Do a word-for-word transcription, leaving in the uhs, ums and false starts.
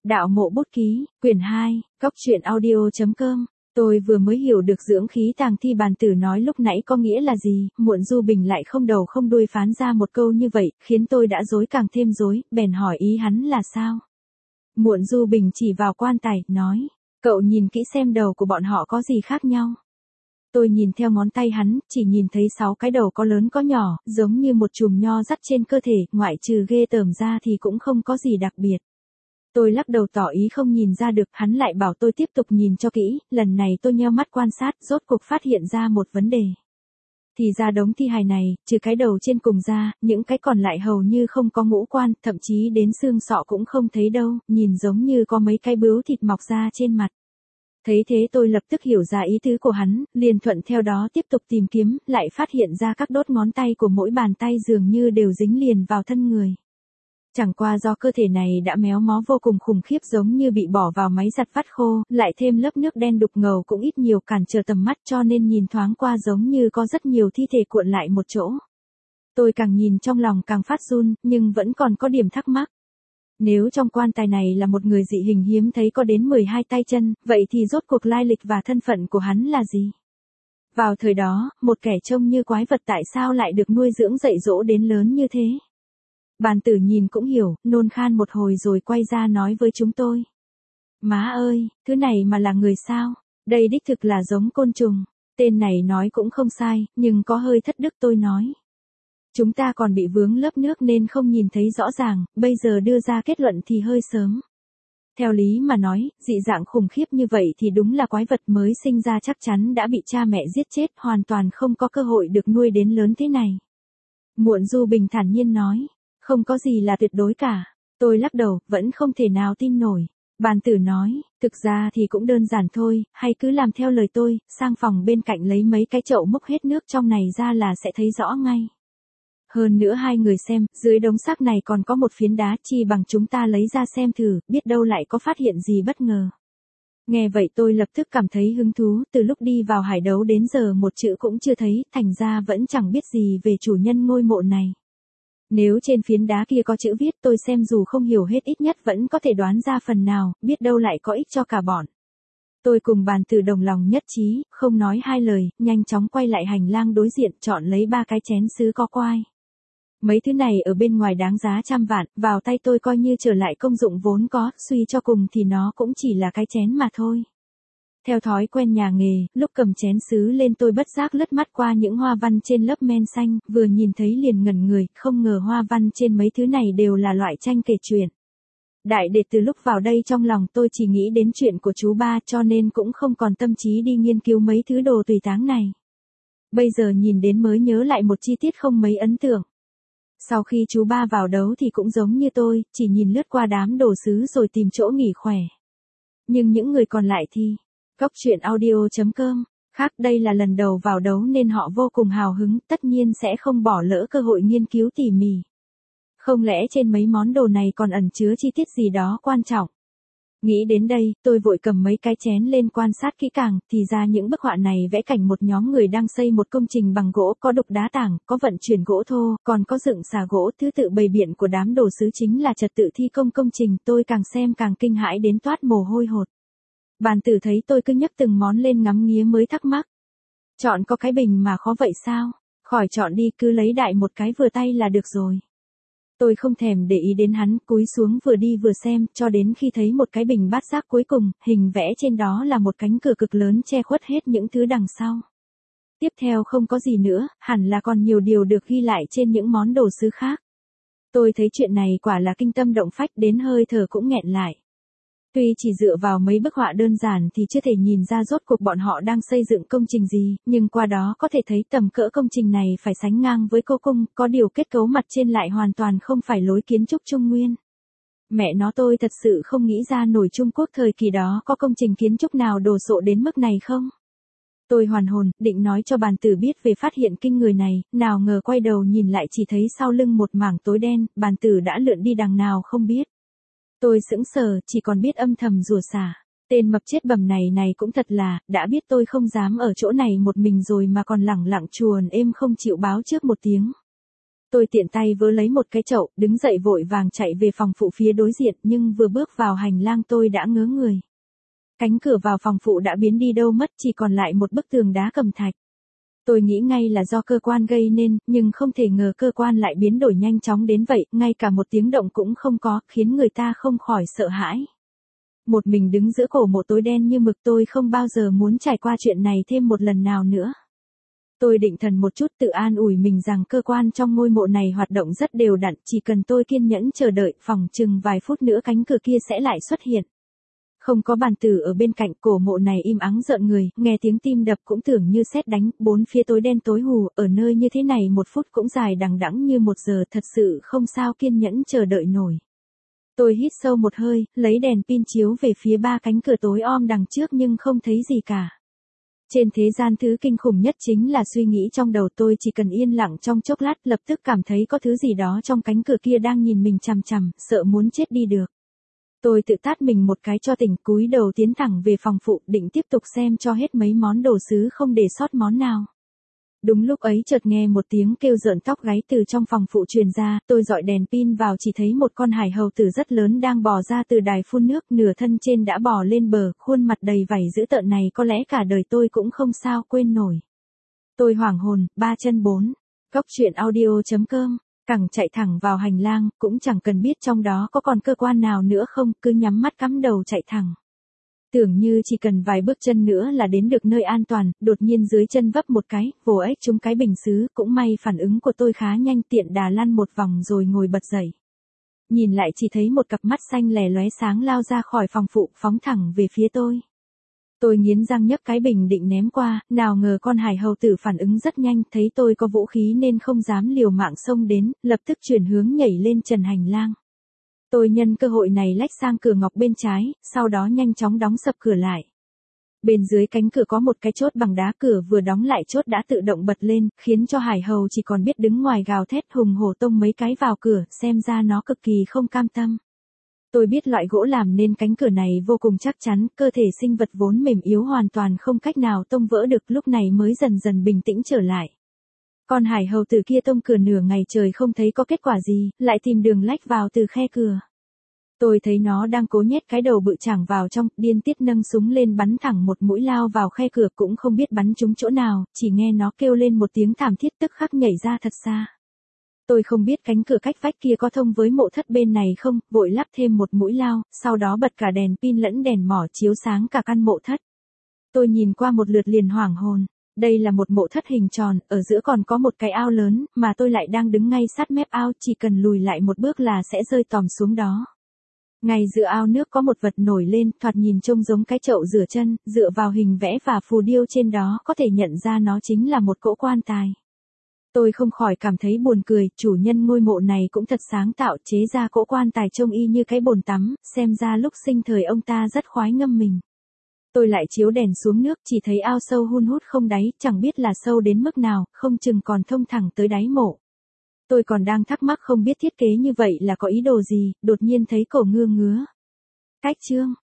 Đạo mộ bút ký, quyển hai, góc truyện audio.com. Tôi vừa mới hiểu được dưỡng khí tàng thi bàn tử nói lúc nãy có nghĩa là gì, Muộn Du Bình lại không đầu không đuôi phán ra một câu như vậy, khiến tôi đã rối càng thêm rối, bèn hỏi ý hắn là sao. Muộn Du Bình chỉ vào quan tài, nói, cậu nhìn kỹ xem đầu của bọn họ có gì khác nhau. Tôi nhìn theo ngón tay hắn, chỉ nhìn thấy sáu cái đầu có lớn có nhỏ, giống như một chùm nho dắt trên cơ thể, ngoại trừ ghê tởm ra thì cũng không có gì đặc biệt. Tôi lắc đầu tỏ ý không nhìn ra được, hắn lại bảo tôi tiếp tục nhìn cho kỹ, lần này tôi nheo mắt quan sát, rốt cuộc phát hiện ra một vấn đề. Thì ra đống thi hài này, trừ cái đầu trên cùng ra, những cái còn lại hầu như không có ngũ quan, thậm chí đến xương sọ cũng không thấy đâu, nhìn giống như có mấy cái bướu thịt mọc ra trên mặt. Thấy thế tôi lập tức hiểu ra ý tứ của hắn, liền thuận theo đó tiếp tục tìm kiếm, lại phát hiện ra các đốt ngón tay của mỗi bàn tay dường như đều dính liền vào thân người. Chẳng qua do cơ thể này đã méo mó vô cùng khủng khiếp, giống như bị bỏ vào máy giặt vắt khô, lại thêm lớp nước đen đục ngầu cũng ít nhiều cản trở tầm mắt, cho nên nhìn thoáng qua giống như có rất nhiều thi thể cuộn lại một chỗ. Tôi càng nhìn trong lòng càng phát run, nhưng vẫn còn có điểm thắc mắc. Nếu trong quan tài này là một người dị hình hiếm thấy có đến mười hai tay chân, vậy thì rốt cuộc lai lịch và thân phận của hắn là gì? Vào thời đó, một kẻ trông như quái vật tại sao lại được nuôi dưỡng dạy dỗ đến lớn như thế? Bàn tử nhìn cũng hiểu, nôn khan một hồi rồi quay ra nói với chúng tôi. Má ơi, thứ này mà là người sao? Đây đích thực là giống côn trùng. Tên này nói cũng không sai, nhưng có hơi thất đức, tôi nói. Chúng ta còn bị vướng lớp nước nên không nhìn thấy rõ ràng, bây giờ đưa ra kết luận thì hơi sớm. Theo lý mà nói, dị dạng khủng khiếp như vậy thì đúng là quái vật mới sinh ra chắc chắn đã bị cha mẹ giết chết, hoàn toàn không có cơ hội được nuôi đến lớn thế này. Muộn Du Bình thản nhiên nói. Không có gì là tuyệt đối cả. Tôi lắc đầu, vẫn không thể nào tin nổi. Bàn tử nói, thực ra thì cũng đơn giản thôi, hay cứ làm theo lời tôi, sang phòng bên cạnh lấy mấy cái chậu múc hết nước trong này ra là sẽ thấy rõ ngay. Hơn nữa hai người xem, dưới đống xác này còn có một phiến đá, chi bằng chúng ta lấy ra xem thử, biết đâu lại có phát hiện gì bất ngờ. Nghe vậy tôi lập tức cảm thấy hứng thú, từ lúc đi vào hải đấu đến giờ một chữ cũng chưa thấy, thành ra vẫn chẳng biết gì về chủ nhân ngôi mộ này. Nếu trên phiến đá kia có chữ viết, tôi xem dù không hiểu hết ít nhất vẫn có thể đoán ra phần nào, biết đâu lại có ích cho cả bọn. Tôi cùng bàn tử đồng lòng nhất trí, không nói hai lời, nhanh chóng quay lại hành lang đối diện, chọn lấy ba cái chén sứ có quai. Mấy thứ này ở bên ngoài đáng giá trăm vạn, vào tay tôi coi như trở lại công dụng vốn có, suy cho cùng thì nó cũng chỉ là cái chén mà thôi. Theo thói quen nhà nghề, lúc cầm chén sứ lên tôi bất giác lướt mắt qua những hoa văn trên lớp men xanh, vừa nhìn thấy liền ngẩn người, không ngờ hoa văn trên mấy thứ này đều là loại tranh kể chuyện. Đại đệ từ lúc vào đây trong lòng tôi chỉ nghĩ đến chuyện của chú ba, cho nên cũng không còn tâm trí đi nghiên cứu mấy thứ đồ tùy táng này. Bây giờ nhìn đến mới nhớ lại một chi tiết không mấy ấn tượng. Sau khi chú ba vào đấu thì cũng giống như tôi, chỉ nhìn lướt qua đám đồ sứ rồi tìm chỗ nghỉ khỏe. Nhưng những người còn lại thì... Góc truyện audio.com. Khác đây là lần đầu vào đấu nên họ vô cùng hào hứng, tất nhiên sẽ không bỏ lỡ cơ hội nghiên cứu tỉ mỉ. Không lẽ trên mấy món đồ này còn ẩn chứa chi tiết gì đó quan trọng? Nghĩ đến đây, tôi vội cầm mấy cái chén lên quan sát kỹ càng, thì ra những bức họa này vẽ cảnh một nhóm người đang xây một công trình bằng gỗ, có đục đá tảng, có vận chuyển gỗ thô, còn có dựng xà gỗ, thứ tự bày biện của đám đồ sứ chính là trật tự thi công công trình, tôi càng xem càng kinh hãi đến toát mồ hôi hột. Bàn tử thấy tôi cứ nhấc từng món lên ngắm nghía mới thắc mắc. Chọn có cái bình mà khó vậy sao? Khỏi chọn đi, cứ lấy đại một cái vừa tay là được rồi. Tôi không thèm để ý đến hắn, cúi xuống vừa đi vừa xem, cho đến khi thấy một cái bình bát giác cuối cùng, hình vẽ trên đó là một cánh cửa cực lớn che khuất hết những thứ đằng sau. Tiếp theo không có gì nữa, hẳn là còn nhiều điều được ghi lại trên những món đồ sứ khác. Tôi thấy chuyện này quả là kinh tâm động phách, đến hơi thở cũng nghẹn lại. Tuy chỉ dựa vào mấy bức họa đơn giản thì chưa thể nhìn ra rốt cuộc bọn họ đang xây dựng công trình gì, nhưng qua đó có thể thấy tầm cỡ công trình này phải sánh ngang với cô cung, có điều kết cấu mặt trên lại hoàn toàn không phải lối kiến trúc Trung Nguyên. Mẹ nó, tôi thật sự không nghĩ ra nổi Trung Quốc thời kỳ đó có công trình kiến trúc nào đồ sộ đến mức này không. Tôi hoàn hồn, định nói cho bàn tử biết về phát hiện kinh người này, nào ngờ quay đầu nhìn lại chỉ thấy sau lưng một mảng tối đen, bàn tử đã lượn đi đằng nào không biết. Tôi sững sờ, chỉ còn biết âm thầm rủa xả. Tên mập chết bầm này này cũng thật là, đã biết tôi không dám ở chỗ này một mình rồi mà còn lẳng lặng chuồn êm không chịu báo trước một tiếng. Tôi tiện tay vớ lấy một cái chậu, đứng dậy vội vàng chạy về phòng phụ phía đối diện, nhưng vừa bước vào hành lang tôi đã ngớ người. Cánh cửa vào phòng phụ đã biến đi đâu mất, chỉ còn lại một bức tường đá cẩm thạch. Tôi nghĩ ngay là do cơ quan gây nên, nhưng không thể ngờ cơ quan lại biến đổi nhanh chóng đến vậy, ngay cả một tiếng động cũng không có, khiến người ta không khỏi sợ hãi. Một mình đứng giữa cổ mộ tối đen như mực, tôi không bao giờ muốn trải qua chuyện này thêm một lần nào nữa. Tôi định thần một chút, tự an ủi mình rằng cơ quan trong ngôi mộ này hoạt động rất đều đặn, chỉ cần tôi kiên nhẫn chờ đợi, phỏng chừng vài phút nữa cánh cửa kia sẽ lại xuất hiện. Không có bàn tử ở bên cạnh, cổ mộ này im ắng rợn người, nghe tiếng tim đập cũng tưởng như sét đánh, bốn phía tối đen tối hù, ở nơi như thế này một phút cũng dài đằng đẵng như một giờ, thật sự không sao kiên nhẫn chờ đợi nổi. Tôi hít sâu một hơi, lấy đèn pin chiếu về phía ba cánh cửa tối om đằng trước nhưng không thấy gì cả. Trên thế gian thứ kinh khủng nhất chính là suy nghĩ trong đầu tôi, chỉ cần yên lặng trong chốc lát lập tức cảm thấy có thứ gì đó trong cánh cửa kia đang nhìn mình chằm chằm, sợ muốn chết đi được. Tôi tự tát mình một cái cho tỉnh, cúi đầu tiến thẳng về phòng phụ, định tiếp tục xem cho hết mấy món đồ sứ không để sót món nào. Đúng lúc ấy chợt nghe một tiếng kêu rợn tóc gáy từ trong phòng phụ truyền ra, tôi dọi đèn pin vào chỉ thấy một con hải hầu tử rất lớn đang bò ra từ đài phun nước, nửa thân trên đã bò lên bờ, khuôn mặt đầy vảy dữ tợn này có lẽ cả đời tôi cũng không sao quên nổi. Tôi hoảng hồn, ba chân bốn. Cóc truyện audio chấm com, cẳng chạy thẳng vào hành lang, cũng chẳng cần biết trong đó có còn cơ quan nào nữa không, cứ nhắm mắt cắm đầu chạy thẳng. Tưởng như chỉ cần vài bước chân nữa là đến được nơi an toàn, đột nhiên dưới chân vấp một cái, vồ ếch trúng cái bình sứ, cũng may phản ứng của tôi khá nhanh, tiện đà lăn một vòng rồi ngồi bật dậy. Nhìn lại chỉ thấy một cặp mắt xanh lè lóe sáng lao ra khỏi phòng phụ, phóng thẳng về phía tôi. Tôi nghiến răng nhấc cái bình định ném qua, nào ngờ con hải hầu tử phản ứng rất nhanh, thấy tôi có vũ khí nên không dám liều mạng xông đến, lập tức chuyển hướng nhảy lên trần hành lang. Tôi nhân cơ hội này lách sang cửa ngọc bên trái, sau đó nhanh chóng đóng sập cửa lại. Bên dưới cánh cửa có một cái chốt bằng đá, cửa vừa đóng lại chốt đã tự động bật lên, khiến cho hải hầu chỉ còn biết đứng ngoài gào thét hùng hổ tông mấy cái vào cửa, xem ra nó cực kỳ không cam tâm. Tôi biết loại gỗ làm nên cánh cửa này vô cùng chắc chắn, cơ thể sinh vật vốn mềm yếu hoàn toàn không cách nào tông vỡ được, lúc này mới dần dần bình tĩnh trở lại. Con hải hầu tử kia tông cửa nửa ngày trời không thấy có kết quả gì, lại tìm đường lách vào từ khe cửa. Tôi thấy nó đang cố nhét cái đầu bự chảng vào trong, điên tiết nâng súng lên bắn thẳng một mũi lao vào khe cửa, cũng không biết bắn trúng chỗ nào, chỉ nghe nó kêu lên một tiếng thảm thiết tức khắc nhảy ra thật xa. Tôi không biết cánh cửa cách vách kia có thông với mộ thất bên này không, vội lắp thêm một mũi lao, sau đó bật cả đèn pin lẫn đèn mỏ chiếu sáng cả căn mộ thất. Tôi nhìn qua một lượt liền hoảng hồn. Đây là một mộ thất hình tròn, ở giữa còn có một cái ao lớn, mà tôi lại đang đứng ngay sát mép ao, chỉ cần lùi lại một bước là sẽ rơi tòm xuống đó. Ngay giữa ao nước có một vật nổi lên, thoạt nhìn trông giống cái chậu rửa chân, dựa vào hình vẽ và phù điêu trên đó có thể nhận ra nó chính là một cỗ quan tài. Tôi không khỏi cảm thấy buồn cười, chủ nhân ngôi mộ này cũng thật sáng tạo, chế ra cỗ quan tài trông y như cái bồn tắm, xem ra lúc sinh thời ông ta rất khoái ngâm mình. Tôi lại chiếu đèn xuống nước, chỉ thấy ao sâu hun hút không đáy, chẳng biết là sâu đến mức nào, không chừng còn thông thẳng tới đáy mộ. Tôi còn đang thắc mắc không biết thiết kế như vậy là có ý đồ gì, đột nhiên thấy cổ ngưa ngứa. Cách chương.